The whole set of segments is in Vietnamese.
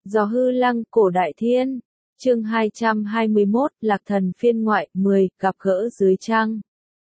Gió hư lăng cổ đại thiên. Chương 221, Lạc Thần phiên ngoại 10, gặp gỡ dưới trăng.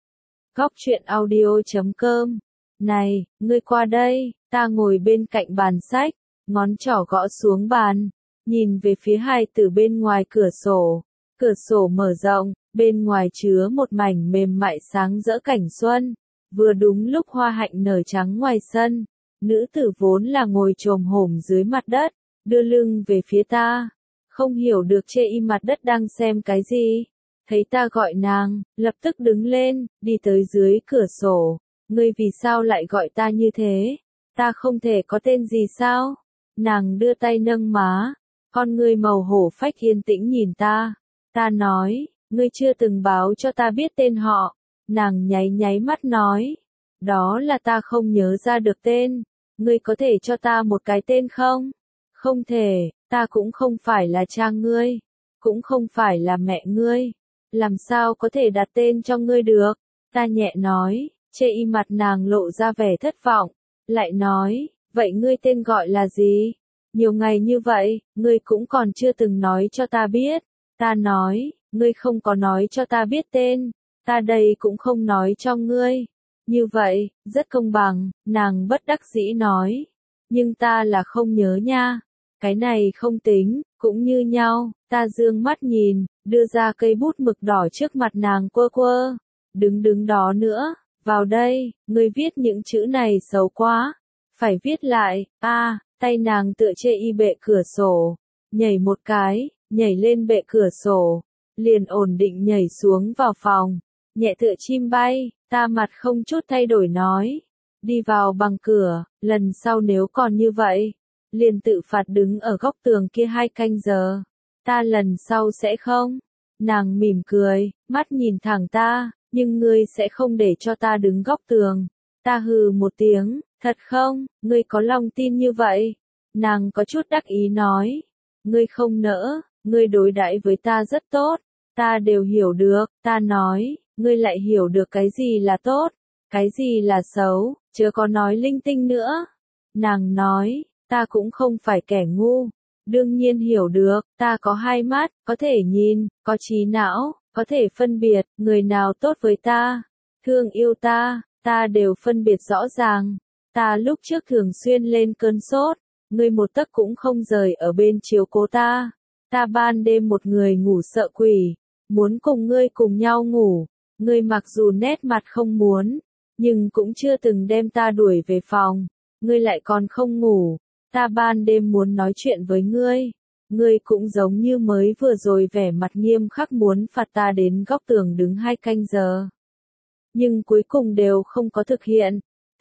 Góc truyện audio.com. Này, ngươi qua đây, ta ngồi bên cạnh bàn sách, ngón trỏ gõ xuống bàn, nhìn về phía hai tử bên ngoài cửa sổ. Cửa sổ mở rộng, bên ngoài chứa một mảnh mềm mại sáng rỡ cảnh xuân. Vừa đúng lúc hoa hạnh nở trắng ngoài sân, nữ tử vốn là ngồi chồm hổm dưới mặt đất, đưa lưng về phía ta, không hiểu được chê y mặt đất đang xem cái gì. Thấy ta gọi nàng, lập tức đứng lên, đi tới dưới cửa sổ. Ngươi vì sao lại gọi ta như thế? Ta không thể có tên gì sao? Nàng đưa tay nâng má, con ngươi màu hổ phách yên tĩnh nhìn ta. Ta nói, ngươi chưa từng báo cho ta biết tên họ. Nàng nháy nháy mắt nói, đó là ta không nhớ ra được tên. Ngươi có thể cho ta một cái tên không? Không thể, ta cũng không phải là cha ngươi, cũng không phải là mẹ ngươi. Làm sao có thể đặt tên cho ngươi được? Ta nhẹ nói, chê y mặt nàng lộ ra vẻ thất vọng, lại nói, vậy ngươi tên gọi là gì? Nhiều ngày như vậy, ngươi cũng còn chưa từng nói cho ta biết. Ta nói, ngươi không có nói cho ta biết tên, ta đây cũng không nói cho ngươi. Như vậy, rất công bằng, nàng bất đắc dĩ nói. Nhưng ta là không nhớ nha. Cái này không tính, cũng như nhau. Ta dương mắt nhìn, đưa ra cây bút mực đỏ trước mặt nàng quơ quơ. Đứng đó nữa, vào đây, ngươi viết những chữ này xấu quá. Phải viết lại, tay nàng tựa chê y bệ cửa sổ. Nhảy một cái, nhảy lên bệ cửa sổ. Liền ổn định nhảy xuống vào phòng. Nhẹ tựa chim bay, ta mặt không chút thay đổi nói. Đi vào bằng cửa, lần sau nếu còn như vậy, liền tự phạt đứng ở góc tường kia 2 canh giờ. Ta lần sau sẽ không. Nàng mỉm cười, mắt nhìn thẳng ta, nhưng ngươi sẽ không để cho ta đứng góc tường. Ta hừ một tiếng, thật không, ngươi có lòng tin như vậy? Nàng có chút đắc ý nói, ngươi không nỡ, ngươi đối đãi với ta rất tốt, ta đều hiểu được. Ta nói, ngươi lại hiểu được cái gì là tốt, cái gì là xấu, chớ có nói linh tinh nữa. Nàng nói, ta cũng không phải kẻ ngu, đương nhiên hiểu được, ta có 2 mắt, có thể nhìn, có trí não, có thể phân biệt, người nào tốt với ta, thương yêu ta đều phân biệt rõ ràng. Ta lúc trước thường xuyên lên cơn sốt, ngươi một tấc cũng không rời ở bên chiếu cố ta. Ta ban đêm một người ngủ sợ quỷ, muốn cùng ngươi cùng nhau ngủ, ngươi mặc dù nét mặt không muốn, nhưng cũng chưa từng đem ta đuổi về phòng, ngươi lại còn không ngủ. Ta ban đêm muốn nói chuyện với ngươi cũng giống như mới vừa rồi vẻ mặt nghiêm khắc muốn phạt ta đến góc tường đứng 2 canh giờ. Nhưng cuối cùng đều không có thực hiện.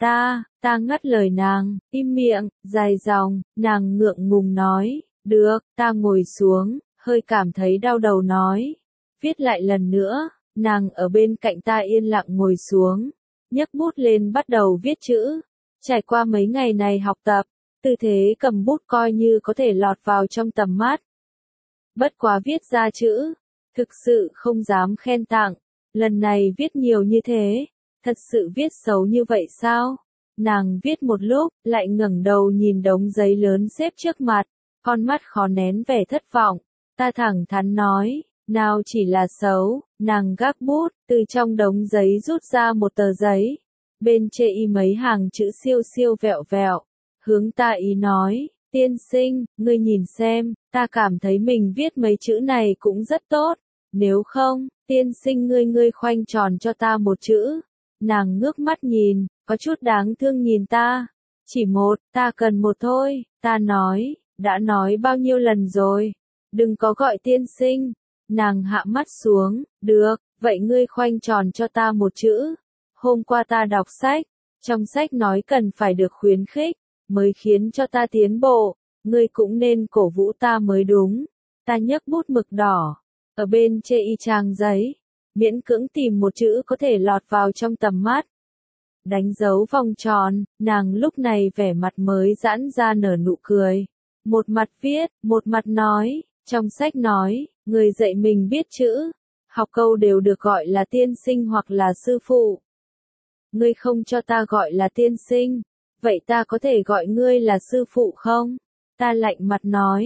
Ta ngắt lời nàng, im miệng, dài dòng. Nàng ngượng ngùng nói, được. Ta ngồi xuống, hơi cảm thấy đau đầu nói, viết lại lần nữa. Nàng ở bên cạnh ta yên lặng ngồi xuống, nhấc bút lên bắt đầu viết chữ. Trải qua mấy ngày này học tập, tư thế cầm bút coi như có thể lọt vào trong tầm mắt. Bất quá viết ra chữ, thực sự không dám khen tặng. Lần này viết nhiều như thế, thật sự viết xấu như vậy sao? Nàng viết một lúc, lại ngẩng đầu nhìn đống giấy lớn xếp trước mặt, con mắt khó nén vẻ thất vọng. Ta thẳng thắn nói, nào chỉ là xấu. Nàng gác bút, từ trong đống giấy rút ra một tờ giấy, bên chê y mấy hàng chữ siêu siêu vẹo vẹo, hướng ta ý nói, tiên sinh, ngươi nhìn xem, ta cảm thấy mình viết mấy chữ này cũng rất tốt, nếu không, tiên sinh ngươi khoanh tròn cho ta một chữ. Nàng ngước mắt nhìn, có chút đáng thương nhìn ta, chỉ một, ta cần một thôi. Ta nói, đã nói bao nhiêu lần rồi, đừng có gọi tiên sinh. Nàng hạ mắt xuống, được, vậy ngươi khoanh tròn cho ta một chữ. Hôm qua ta đọc sách, trong sách nói cần phải được khuyến khích, mới khiến cho ta tiến bộ, ngươi cũng nên cổ vũ ta mới đúng. Ta nhấc bút mực đỏ, ở bên chê y trang giấy, miễn cưỡng tìm một chữ có thể lọt vào trong tầm mắt. Đánh dấu vòng tròn, nàng lúc này vẻ mặt mới giãn ra nở nụ cười. Một mặt viết, một mặt nói, trong sách nói, người dạy mình biết chữ, học câu đều được gọi là tiên sinh hoặc là sư phụ. Ngươi không cho ta gọi là tiên sinh, vậy ta có thể gọi ngươi là sư phụ không? Ta lạnh mặt nói,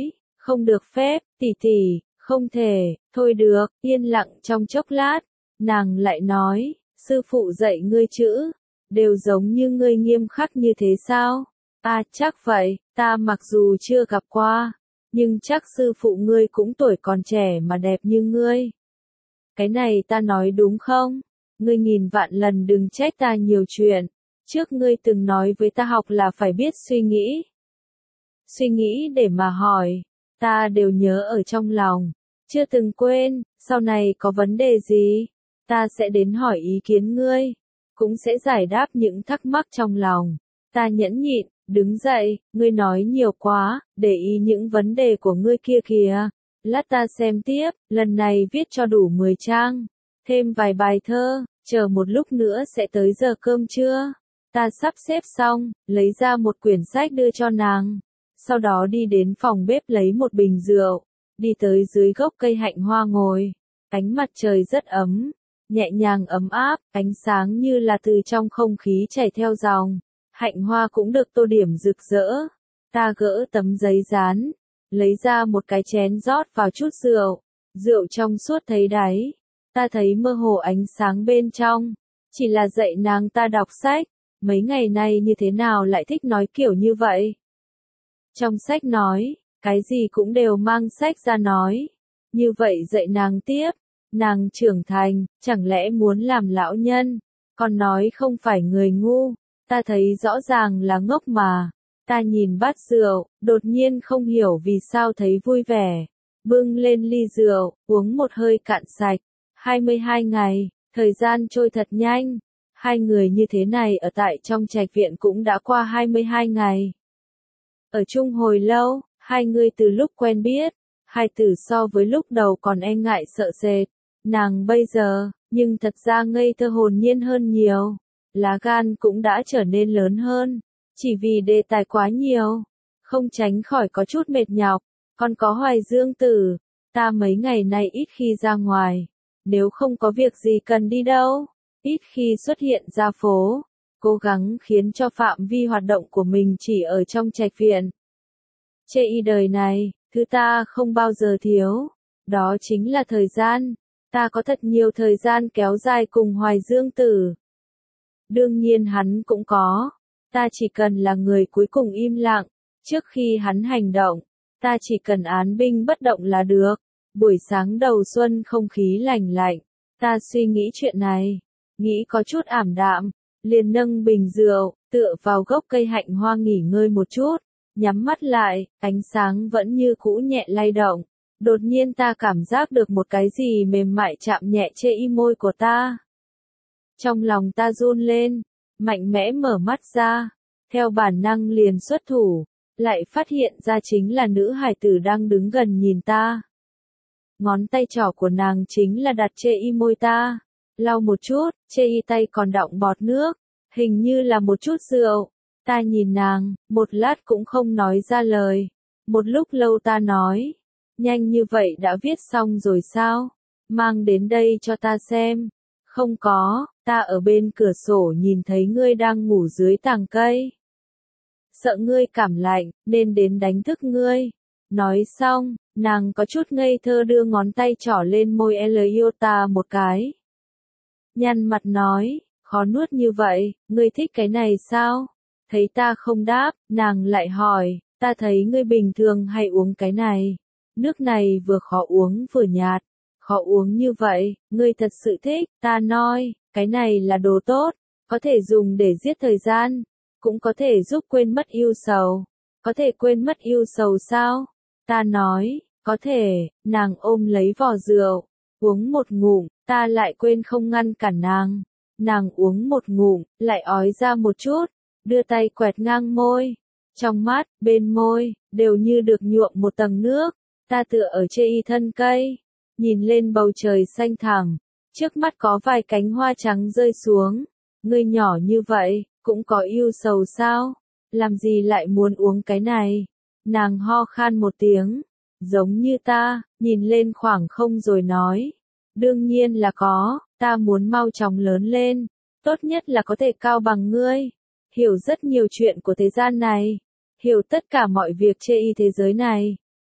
Không được phép, tỷ tỷ, không thể, thôi được, yên lặng trong chốc lát, nàng lại nói, sư phụ dạy ngươi chữ, đều giống như ngươi nghiêm khắc như thế sao? À chắc vậy, ta mặc dù chưa gặp qua, nhưng chắc sư phụ ngươi cũng tuổi còn trẻ mà đẹp như ngươi. Cái này ta nói đúng không? Ngươi nghìn vạn lần đừng trách ta nhiều chuyện. Trước ngươi từng nói với ta học là phải biết suy nghĩ. Suy nghĩ để mà hỏi, ta đều nhớ ở trong lòng, chưa từng quên, sau này có vấn đề gì, ta sẽ đến hỏi ý kiến ngươi, cũng sẽ giải đáp những thắc mắc trong lòng. Ta nhẫn nhịn, đứng dậy, ngươi nói nhiều quá, để ý những vấn đề của ngươi kia kìa. Lát ta xem tiếp, lần này viết cho đủ 10 trang, thêm vài bài thơ, chờ một lúc nữa sẽ tới giờ cơm trưa. Ta sắp xếp xong, lấy ra một quyển sách đưa cho nàng. Sau đó đi đến phòng bếp lấy một bình rượu, đi tới dưới gốc cây hạnh hoa ngồi. Ánh mặt trời rất ấm, nhẹ nhàng ấm áp, ánh sáng như là từ trong không khí chảy theo dòng. Hạnh hoa cũng được tô điểm rực rỡ. Ta gỡ tấm giấy dán, lấy ra một cái chén rót vào chút rượu. Rượu trong suốt thấy đáy. Ta thấy mơ hồ ánh sáng bên trong. Chỉ là dạy nàng ta đọc sách. Mấy ngày nay như thế nào lại thích nói kiểu như vậy? Trong sách nói, cái gì cũng đều mang sách ra nói. Như vậy dạy nàng tiếp. Nàng trưởng thành, chẳng lẽ muốn làm lão nhân? Còn nói không phải người ngu. Ta thấy rõ ràng là ngốc mà. Ta nhìn bát rượu, đột nhiên không hiểu vì sao thấy vui vẻ. Bưng lên ly rượu, uống một hơi cạn sạch. 22 ngày, thời gian trôi thật nhanh. Hai người như thế này ở tại trong trạch viện cũng đã qua 22 ngày. Ở chung hồi lâu, hai người từ lúc quen biết, hai tử so với lúc đầu còn e ngại sợ sệt. Nàng bây giờ, nhưng thật ra ngây thơ hồn nhiên hơn nhiều. Lá gan cũng đã trở nên lớn hơn, chỉ vì đề tài quá nhiều, không tránh khỏi có chút mệt nhọc. Còn có Hoài Dương Tử, ta mấy ngày nay ít khi ra ngoài, nếu không có việc gì cần đi đâu, ít khi xuất hiện ra phố, cố gắng khiến cho phạm vi hoạt động của mình chỉ ở trong trạch viện. Chê y đời này, thứ ta không bao giờ thiếu, đó chính là thời gian. Ta có thật nhiều thời gian kéo dài cùng Hoài Dương Tử. Đương nhiên hắn cũng có. Ta chỉ cần là người cuối cùng im lặng. Trước khi hắn hành động, ta chỉ cần án binh bất động là được. Buổi sáng đầu xuân không khí lành lạnh. Ta suy nghĩ chuyện này. Nghĩ có chút ảm đạm. Liền nâng bình rượu, tựa vào gốc cây hạnh hoa nghỉ ngơi một chút. Nhắm mắt lại, ánh sáng vẫn như cũ nhẹ lay động. Đột nhiên ta cảm giác được một cái gì mềm mại chạm nhẹ trên y môi của ta. Trong lòng ta run lên, mạnh mẽ mở mắt ra, theo bản năng liền xuất thủ, lại phát hiện ra chính là nữ hài tử đang đứng gần nhìn ta. Ngón tay trỏ của nàng chính là đặt trên y môi ta, lau một chút, trên y tay còn đọng bọt nước, hình như là một chút rượu. Ta nhìn nàng, một lát cũng không nói ra lời. Một lúc lâu ta nói, nhanh như vậy đã viết xong rồi sao? Mang đến đây cho ta xem. Không có, ta ở bên cửa sổ nhìn thấy ngươi đang ngủ dưới tàng cây. Sợ ngươi cảm lạnh, nên đến đánh thức ngươi. Nói xong, nàng có chút ngây thơ đưa ngón tay trỏ lên môi Eliota một cái. Nhăn mặt nói, khó nuốt như vậy, ngươi thích cái này sao? Thấy ta không đáp, nàng lại hỏi, ta thấy ngươi bình thường hay uống cái này. Nước này vừa khó uống vừa nhạt. Khó uống như vậy, ngươi thật sự thích, ta nói, cái này là đồ tốt, có thể dùng để giết thời gian, cũng có thể giúp quên mất ưu sầu. Có thể quên mất ưu sầu sao? Ta nói, có thể, nàng ôm lấy vò rượu, uống một ngụm, ta lại quên không ngăn cản nàng. Nàng uống một ngụm, lại ói ra một chút, đưa tay quẹt ngang môi. Trong mắt, bên môi, đều như được nhuộm một tầng nước. Ta tựa ở trên y thân cây, nhìn lên bầu trời xanh thẳm, trước mắt có vài cánh hoa trắng rơi xuống. Ngươi nhỏ như vậy, cũng có ưu sầu sao? Làm gì lại muốn uống cái này? Nàng ho khan một tiếng, giống như ta, nhìn lên khoảng không rồi nói. Đương nhiên là có, ta muốn mau chóng lớn lên, tốt nhất là có thể cao bằng ngươi. Hiểu rất nhiều chuyện của thế gian này, hiểu tất cả mọi việc trên y thế giới này.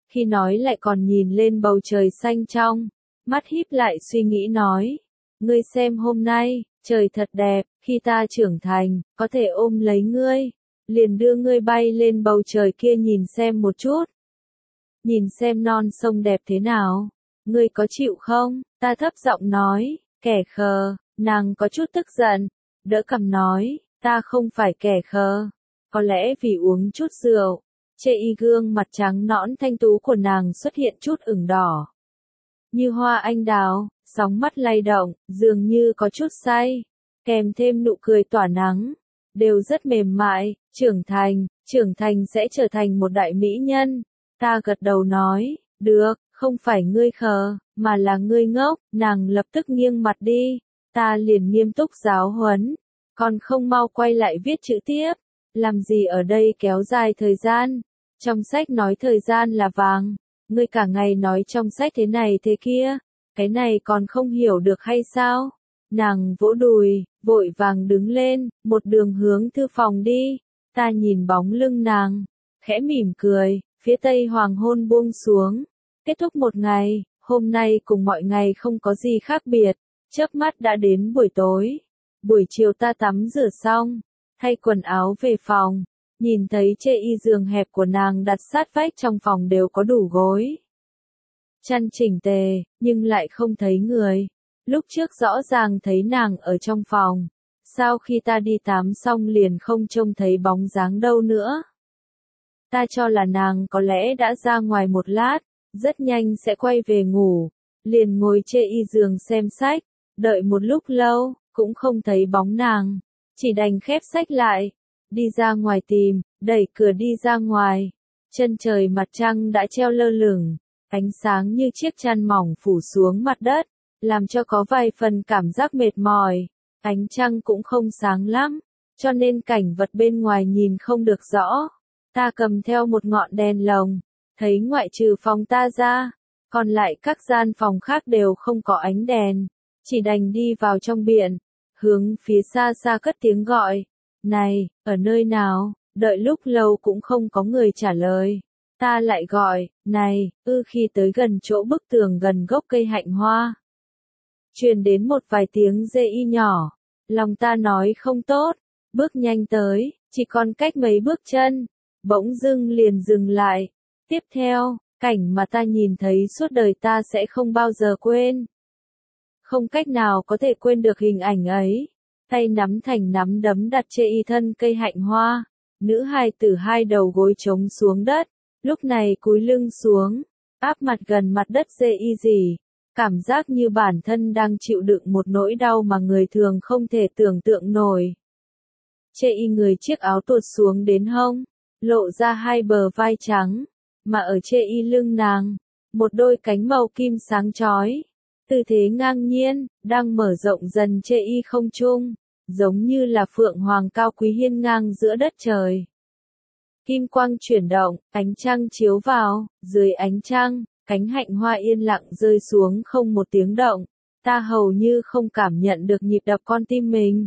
khi nói lại còn nhìn lên bầu trời xanh trong, mắt híp lại suy nghĩ nói, ngươi xem hôm nay, trời thật đẹp, khi ta trưởng thành, có thể ôm lấy ngươi, liền đưa ngươi bay lên bầu trời kia nhìn xem một chút. Nhìn xem non sông đẹp thế nào, ngươi có chịu không? Ta thấp giọng nói, kẻ khờ, nàng có chút tức giận, đỡ cằm nói, ta không phải kẻ khờ, có lẽ vì uống chút rượu. Chê y gương mặt trắng nõn thanh tú của nàng xuất hiện chút ửng đỏ. Như hoa anh đào, sóng mắt lay động, dường như có chút say, kèm thêm nụ cười tỏa nắng, đều rất mềm mại, trưởng thành sẽ trở thành một đại mỹ nhân. Ta gật đầu nói, được, không phải ngươi khờ, mà là ngươi ngốc, nàng lập tức nghiêng mặt đi, ta liền nghiêm túc giáo huấn, còn không mau quay lại viết chữ tiếp, làm gì ở đây kéo dài thời gian, trong sách nói thời gian là vàng, ngươi cả ngày nói trong sách thế này thế kia, cái này còn không hiểu được hay sao? Nàng vỗ đùi, vội vàng đứng lên, một đường hướng thư phòng đi, ta nhìn bóng lưng nàng, khẽ mỉm cười, phía tây hoàng hôn buông xuống, kết thúc một ngày, hôm nay cùng mọi ngày không có gì khác biệt, chớp mắt đã đến buổi tối, buổi chiều ta tắm rửa xong, thay quần áo về phòng, nhìn thấy chê y giường hẹp của nàng đặt sát vách trong phòng đều có đủ gối. Chăn chỉnh tề, nhưng lại không thấy người. Lúc trước rõ ràng thấy nàng ở trong phòng. Sau khi ta đi tắm xong liền không trông thấy bóng dáng đâu nữa. Ta cho là nàng có lẽ đã ra ngoài một lát, rất nhanh sẽ quay về ngủ. Liền ngồi chê y giường xem sách, đợi một lúc lâu, cũng không thấy bóng nàng. Chỉ đành khép sách lại, đi ra ngoài tìm, đẩy cửa đi ra ngoài. Chân trời mặt trăng đã treo lơ lửng, ánh sáng như chiếc chăn mỏng phủ xuống mặt đất, làm cho có vài phần cảm giác mệt mỏi. Ánh trăng cũng không sáng lắm, cho nên cảnh vật bên ngoài nhìn không được rõ. Ta cầm theo một ngọn đèn lồng, thấy ngoại trừ phòng ta ra, còn lại các gian phòng khác đều không có ánh đèn, chỉ đành đi vào trong biển, hướng phía xa xa cất tiếng gọi, này, ở nơi nào, đợi lúc lâu cũng không có người trả lời. Ta lại gọi, này, khi tới gần chỗ bức tường gần gốc cây hạnh hoa. Truyền đến một vài tiếng dê y nhỏ, lòng ta nói không tốt, bước nhanh tới, chỉ còn cách mấy bước chân, bỗng dưng liền dừng lại. Tiếp theo, cảnh mà ta nhìn thấy suốt đời ta sẽ không bao giờ quên. Không cách nào có thể quên được hình ảnh ấy. Tay nắm thành nắm đấm đặt trên y thân cây hạnh hoa, nữ hài tử hai đầu gối trống xuống đất, lúc này cúi lưng xuống, áp mặt gần mặt đất dê y gì, cảm giác như bản thân đang chịu đựng một nỗi đau mà người thường không thể tưởng tượng nổi. Chê y người chiếc áo tuột xuống đến hông, lộ ra hai bờ vai trắng, mà ở chê y lưng nàng, một đôi cánh màu kim sáng chói. Tư thế ngang nhiên, đang mở rộng dần chê y không trung, giống như là phượng hoàng cao quý hiên ngang giữa đất trời. Kim quang chuyển động, ánh trăng chiếu vào, dưới ánh trăng, cánh hạnh hoa yên lặng rơi xuống không một tiếng động, ta hầu như không cảm nhận được nhịp đập con tim mình.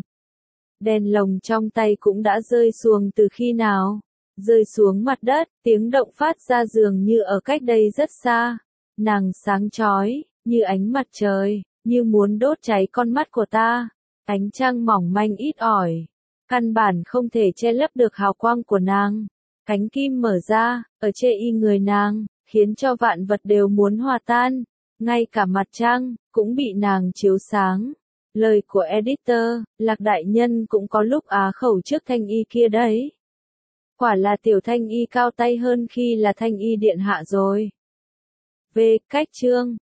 Đèn lồng trong tay cũng đã rơi xuống từ khi nào? Rơi xuống mặt đất, tiếng động phát ra dường như ở cách đây rất xa. Nàng sáng chói, như ánh mặt trời, như muốn đốt cháy con mắt của ta. Ánh trăng mỏng manh ít ỏi, căn bản không thể che lấp được hào quang của nàng. Cánh kim mở ra, ở chê y người nàng, khiến cho vạn vật đều muốn hòa tan. Ngay cả mặt trăng, cũng bị nàng chiếu sáng. Lời của editor, Lạc đại nhân cũng có lúc á khẩu trước thanh y kia đấy. Quả là tiểu thanh y cao tay hơn khi là thanh y điện hạ rồi. Về cách chương